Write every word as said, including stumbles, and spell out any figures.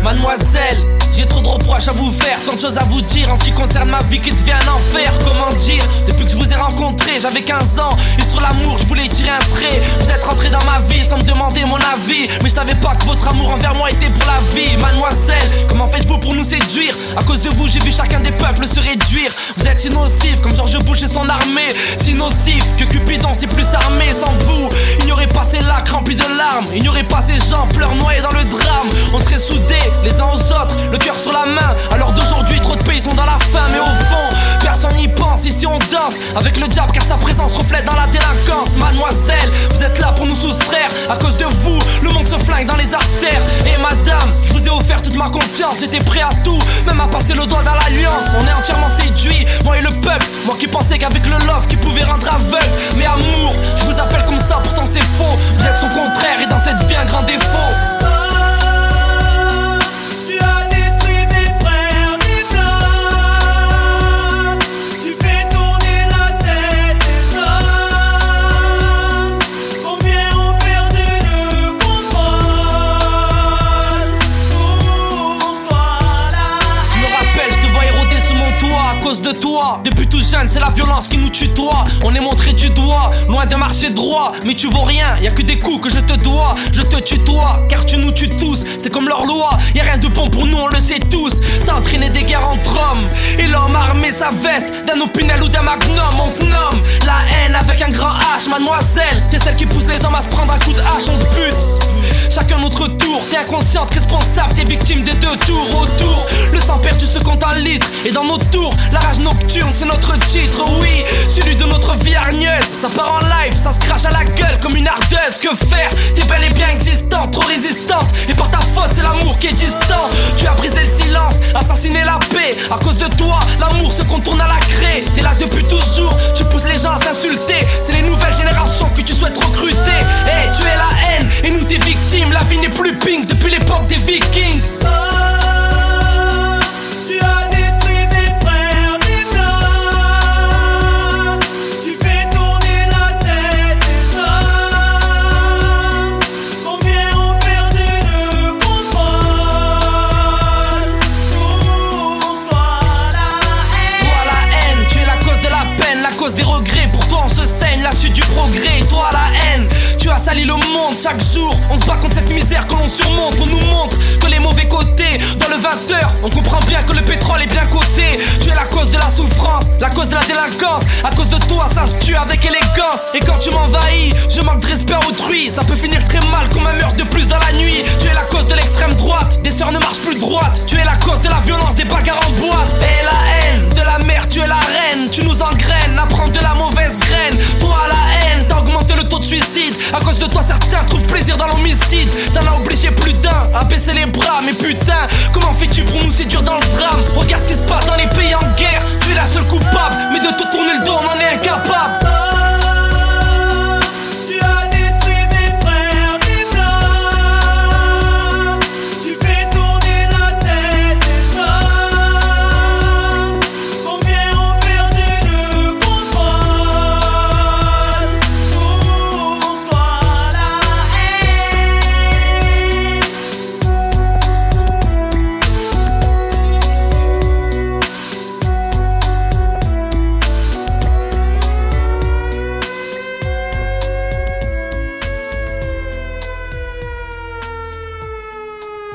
Mademoiselle, j'ai trop de reproches à vous faire, tant de choses à vous dire en ce qui concerne ma vie qui devient un enfer. Comment dire, depuis que je vous ai rencontré, j'avais quinze ans et sur l'amour je voulais tirer un trait. Vous êtes rentré dans ma vie sans me demander mon avis, mais je savais pas que votre amour envers moi était pour la vie. Mademoiselle, comment faites-vous pour nous séduire? À cause de vous j'ai vu chacun des peuples se réduire. Vous êtes si nocif comme George Bush et son armée, si nocif que Cupidon s'est plus armé. Sans vous, il n'y aurait pas ces lacs remplis de larmes, il n'y aurait pas ces gens pleurs noyés dans le drame. On serait soudés les uns aux autres, le cœur sur la main. Alors d'aujourd'hui trop de pays sont dans la faim, mais au fond personne n'y pense. Ici on danse avec le diable car sa présence reflète dans la délinquance. Mademoiselle, vous êtes là pour nous soustraire. À cause de vous, le monde se flingue dans les artères. Et madame, je vous ai offert toute ma confiance, j'étais prêt à tout, même à passer le doigt dans l'alliance. On est entièrement séduit, moi et le peuple. Moi qui pensais qu'avec le love qui pouvait rendre aveugle. Mais amour, je vous appelle comme ça, pourtant c'est faux. Vous êtes son contraire et dans cette vie un grand défaut. De toi, depuis tout jeune, c'est la violence qui nous tutoie. On est montré du doigt, loin de marcher droit. Mais tu vaux rien, y'a que des coups que je te dois. Je te tutoie, car tu nous tues tous. C'est comme leur loi, y'a rien de bon pour nous, on le sait tous. T'as entraîné des guerres entre hommes, et l'homme a armé sa veste d'un opinel ou d'un magnum. On te nomme la haine avec un grand H. Mademoiselle, t'es celle qui pousse les hommes à se prendre un coup de hache. On se bute, chacun notre tour. T'es inconsciente, responsable, t'es victime des deux tours. Autour, le sang perdu se compte en litres. Et dans nos tours, la rage nocturne, c'est notre titre, oui, celui de notre vie hargneuse. Ça part en live, ça se crache à la gueule comme une ardeuse. Que faire? T'es bel et bien existante, trop résistante. Et par ta faute, c'est l'amour qui est distant. Tu as brisé le silence, assassiné la paix. À cause de toi, l'amour se contourne à la craie. T'es là depuis toujours, tu pousses les gens à s'insulter. C'est les nouvelles générations que tu souhaites recruter. Hey, tu es la haine, et nous tes victimes. La vie n'est plus pink depuis l'époque des vikings. Des regrets, pour toi on se saigne, la chute du progrès. Toi la haine, tu as sali le monde. Chaque jour, on se bat contre cette misère que l'on surmonte. On nous montre que les mauvais côtés. Dans le vingt heures, on comprend bien que le pétrole est bien coté. Tu es la cause de la souffrance, la cause de la délinquance. À cause de toi, ça se tue avec élégance. Et quand tu m'envahis, je manque de respect à autrui. Ça peut finir très mal comme un meurtre de plus dans la nuit. Tu es la cause de l'extrême droite, des sœurs ne marchent plus droite. Tu es la cause de la violence, des bagarres en boîte. Et la haine, de la mer, tu es la reine. Tu nous engraines, apprends de la mauvaise graine. Toi la haine, t'as augmenté le taux de suicide. À cause de toi certains trouvent plaisir dans l'homicide. T'en as obligé plus d'un à baisser les bras. Mais putain, comment fais-tu pour nous séduire dans le drame? Regarde ce qui se passe dans les pays en guerre. Tu es la seule coupable, mais de te tourner le dos on en est incapable.